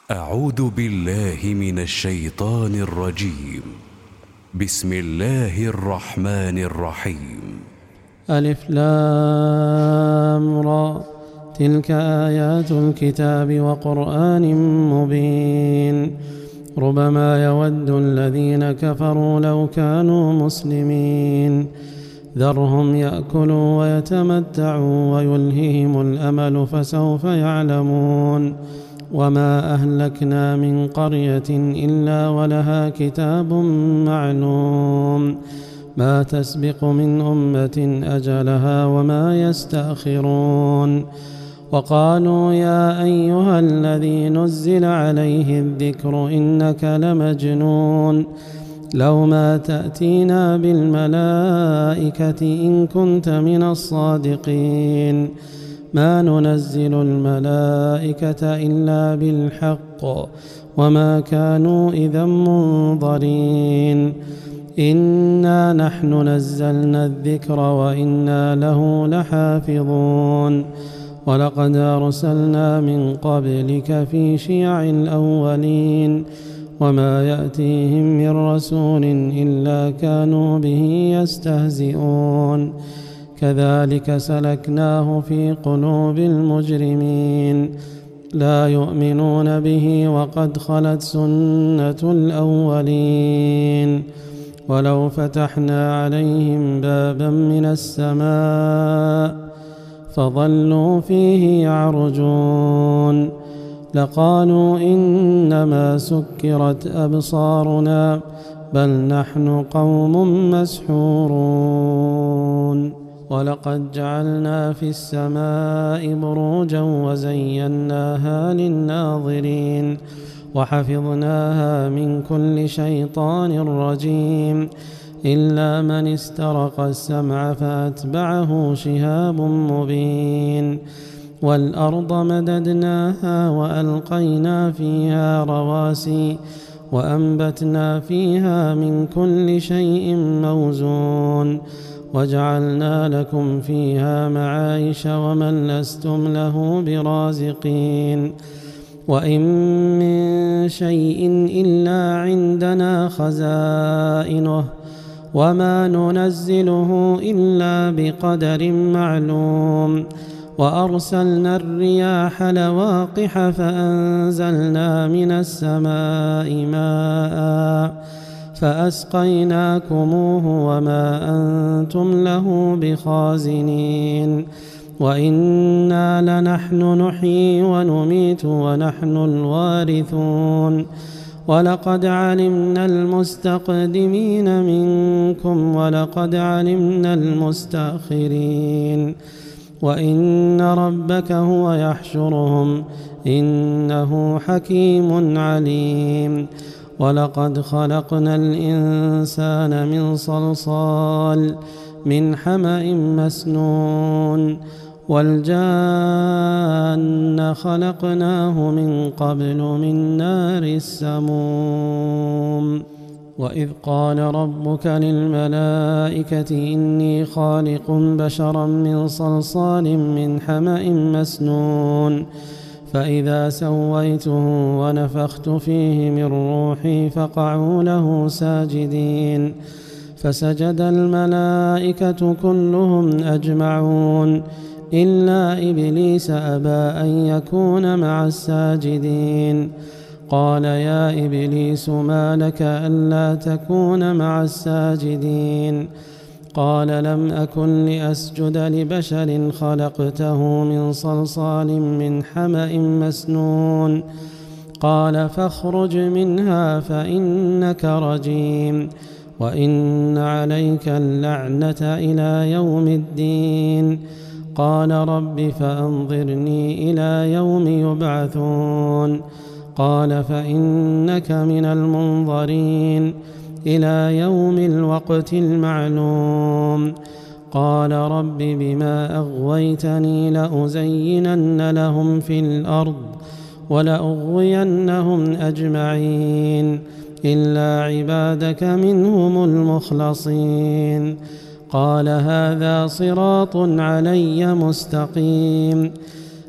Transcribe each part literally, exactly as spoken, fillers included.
أعوذ بالله من الشيطان الرجيم. بسم الله الرحمن الرحيم. ألف لام را، تلك آيات الكتاب وقرآن مبين. ربما يود الذين كفروا لو كانوا مسلمين، ذرهم يأكلوا ويتمتعوا ويلههم الأمل فسوف يعلمون. وما أهلكنا من قرية إلا ولها كتاب معلوم، ما تسبق من أمة أجلها وما يستأخرون. وقالوا يا أيها الذي نزل عليه الذكر إنك لمجنون، لو ما تأتينا بالملائكة إن كنت من الصادقين، ما ننزل الملائكة إلا بالحق وما كانوا إذا منظرين. إنا نحن نزلنا الذكر وإنا له لحافظون. ولقد أرسلنا من قبلك في شيع الأولين، وما يأتيهم من رسول إلا كانوا به يستهزئون. كذلك سلكناه في قلوب المجرمين، لا يؤمنون به وقد خلت سنة الأولين. ولو فتحنا عليهم بابا من السماء فظلوا فيه يعرجون لقالوا إنما سكرت أبصارنا بل نحن قوم مسحورون. ولقد جعلنا في السماء بروجا وزيناها للناظرين وحفظناها من كل شيطان رجيم إلا من استرق السمع فأتبعه شهاب مبين. والأرض مددناها وألقينا فيها رواسي وأنبتنا فيها من كل شيء موزون وجعلنا لكم فيها معايش ومن لستم له برازقين. وإن من شيء إلا عندنا خزائنه وما ننزله إلا بقدر معلوم. وأرسلنا الرياح لواقح فأنزلنا من السماء ماء فأسقيناكموه وما أنتم له بخازنين. وإنا لنحن نحيي ونميت ونحن الوارثون. ولقد علمنا المستقدمين منكم ولقد علمنا المستأخرين. وإن ربك هو يحشرهم إنه حكيم عليم. ولقد خلقنا الإنسان من صلصال من حمأ مسنون والجان خلقناه من قبل من نار السموم. وإذ قال ربك للملائكة إني خالق بشرا من صلصال من حمأ مسنون فإذا سويته ونفخت فيه من روحي فقعوا له ساجدين فسجد الملائكة كلهم أجمعون إلا إبليس أبى أن يكون مع الساجدين. قال يا إبليس ما لك ألا تكون مع الساجدين؟ قال لم أكن لأسجد لبشر خلقته من صلصال من حمأ مسنون. قال فاخرج منها فإنك رجيم وإن عليك اللعنة إلى يوم الدين. قال رب فأنظرني إلى يوم يبعثون. قال فإنك من المنظرين إلى يوم الوقت المعلوم. قال رب بما أغويتني لأزينن لهم في الأرض ولأغوينهم أجمعين إلا عبادك منهم المخلصين. قال هذا صراط علي مستقيم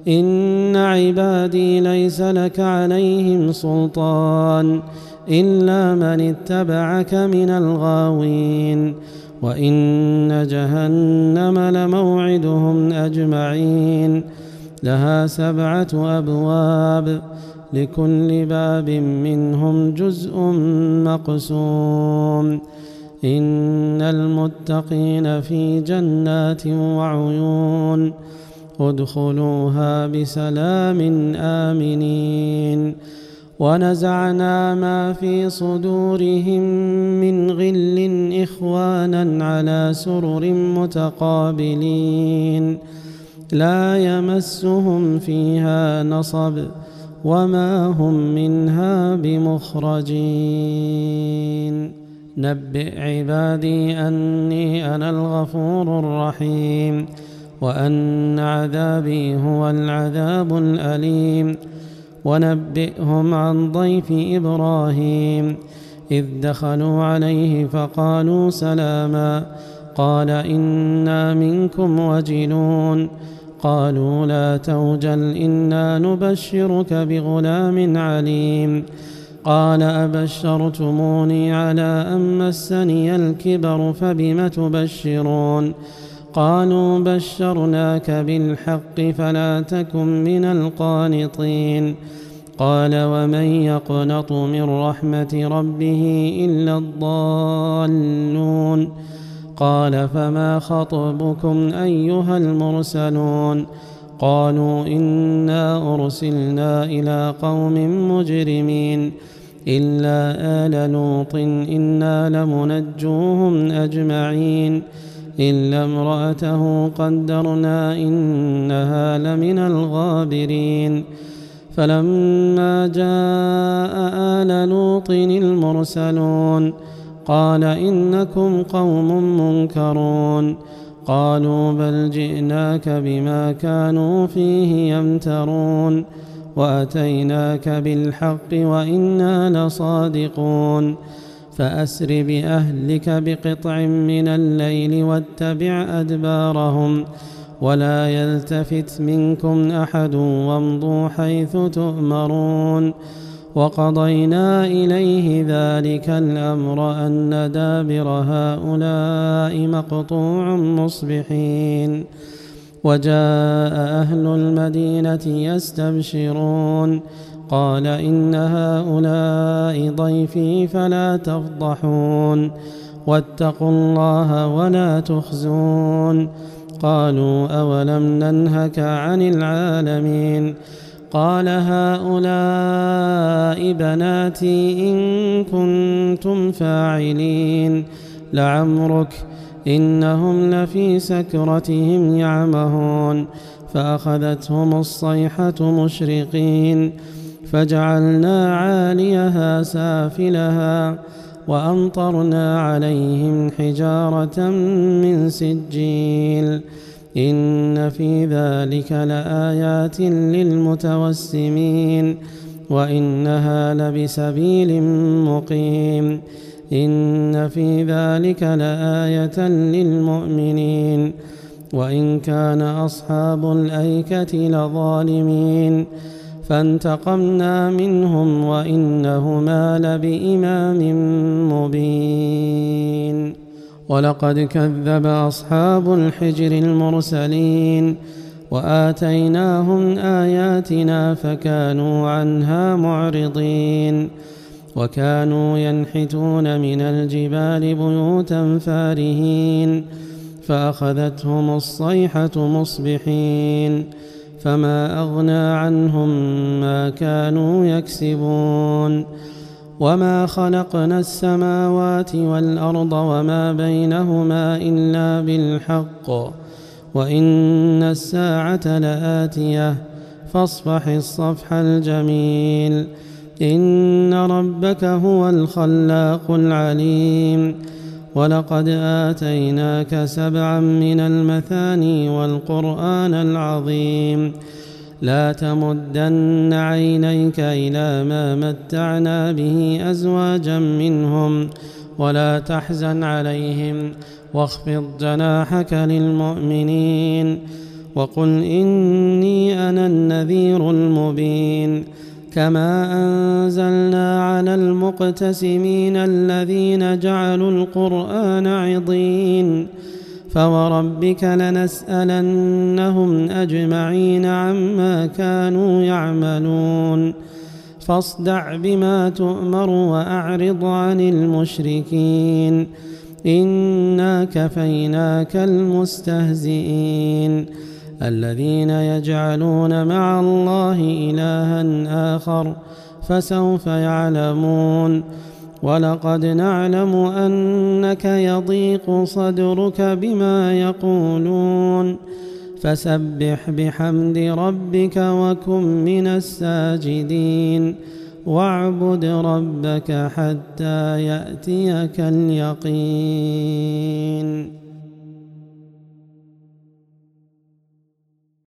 إن عبادي ليس لك عليهم سلطان إلا من اتبعك من الغاوين وإن جهنم لموعدهم أجمعين لها سبعة أبواب لكل باب منهم جزء مقسوم إن المتقين في جنات وعيون ادخلوها بسلام آمنين ونزعنا ما في صدورهم من غل إخوانا على سرر متقابلين لا يمسهم فيها نصب وما هم منها بمخرجين نبئ عبادي أني أنا الغفور الرحيم وأن عذابي هو العذاب الأليم ونبئهم عن ضيف إبراهيم إذ دخلوا عليه فقالوا سلاما قال إنا منكم وجلون قالوا لا توجل إنا نبشرك بغلام عليم قال أبشرتموني على أن مسني الكبر فبم تبشرون قالوا بشرناك بالحق فلا تكن من القانطين قال ومن يقنط من رحمة ربه إلا الضالون قال فما خطبكم أيها المرسلون قالوا إنا أرسلنا إلى قوم مجرمين إلا آل لوط إنا لمنجوهم أجمعين إلا امرأته قدرنا إنها لمن الغابرين فلما جاء آل لوط المرسلون قال إنكم قوم منكرون قالوا بل جئناك بما كانوا فيه يمترون وأتيناك بالحق وإنا لصادقون فأسر بأهلك بقطع من الليل واتبع أدبارهم ولا يلتفت منكم أحد وامضوا حيث تؤمرون وقضينا إليه ذلك الأمر أن دابر هؤلاء مقطوع مصبحين وجاء أهل المدينة يستبشرون قال إن هؤلاء ضيفي فلا تفضحون واتقوا الله ولا تخزون قالوا أولم ننهك عن العالمين قال هؤلاء بناتي إن كنتم فاعلين لعمرك إنهم لفي سكرتهم يعمهون فأخذتهم الصيحة مشرقين فجعلنا عاليها سافلها وأمطرنا عليهم حجارة من سجيل إن في ذلك لآيات للمتوسمين وإنها لبسبيل مقيم إن في ذلك لآية للمؤمنين وإن كان أصحاب الأيكة لظالمين فانتقمنا منهم وإنهما لبإمام مبين ولقد كذب أصحاب الحجر المرسلين وآتيناهم آياتنا فكانوا عنها معرضين وكانوا ينحتون من الجبال بيوتا فارهين فأخذتهم الصيحة مصبحين فما أغنى عنهم ما كانوا يكسبون وما خلقنا السماوات والأرض وما بينهما إلا بالحق وإن الساعة لآتية فاصفح الصفح الجميل إن ربك هو الخلاق العليم ولقد آتيناك سبعا من المثاني والقرآن العظيم لا تمدن عينيك إلى ما متعنا به أزواجا منهم ولا تحزن عليهم واخفض جناحك للمؤمنين وقل إني أنا النذير المبين كما أنزلنا على المقتسمين الذين جعلوا القرآن عضين فوربك لنسألنهم أجمعين عما كانوا يعملون فاصدع بما تؤمر وأعرض عن المشركين إنا كفيناك المستهزئين الذين يجعلون مع الله إلها آخر فسوف يعلمون ولقد نعلم أنك يضيق صدرك بما يقولون فسبح بحمد ربك وكن من الساجدين واعبد ربك حتى يأتيك اليقين.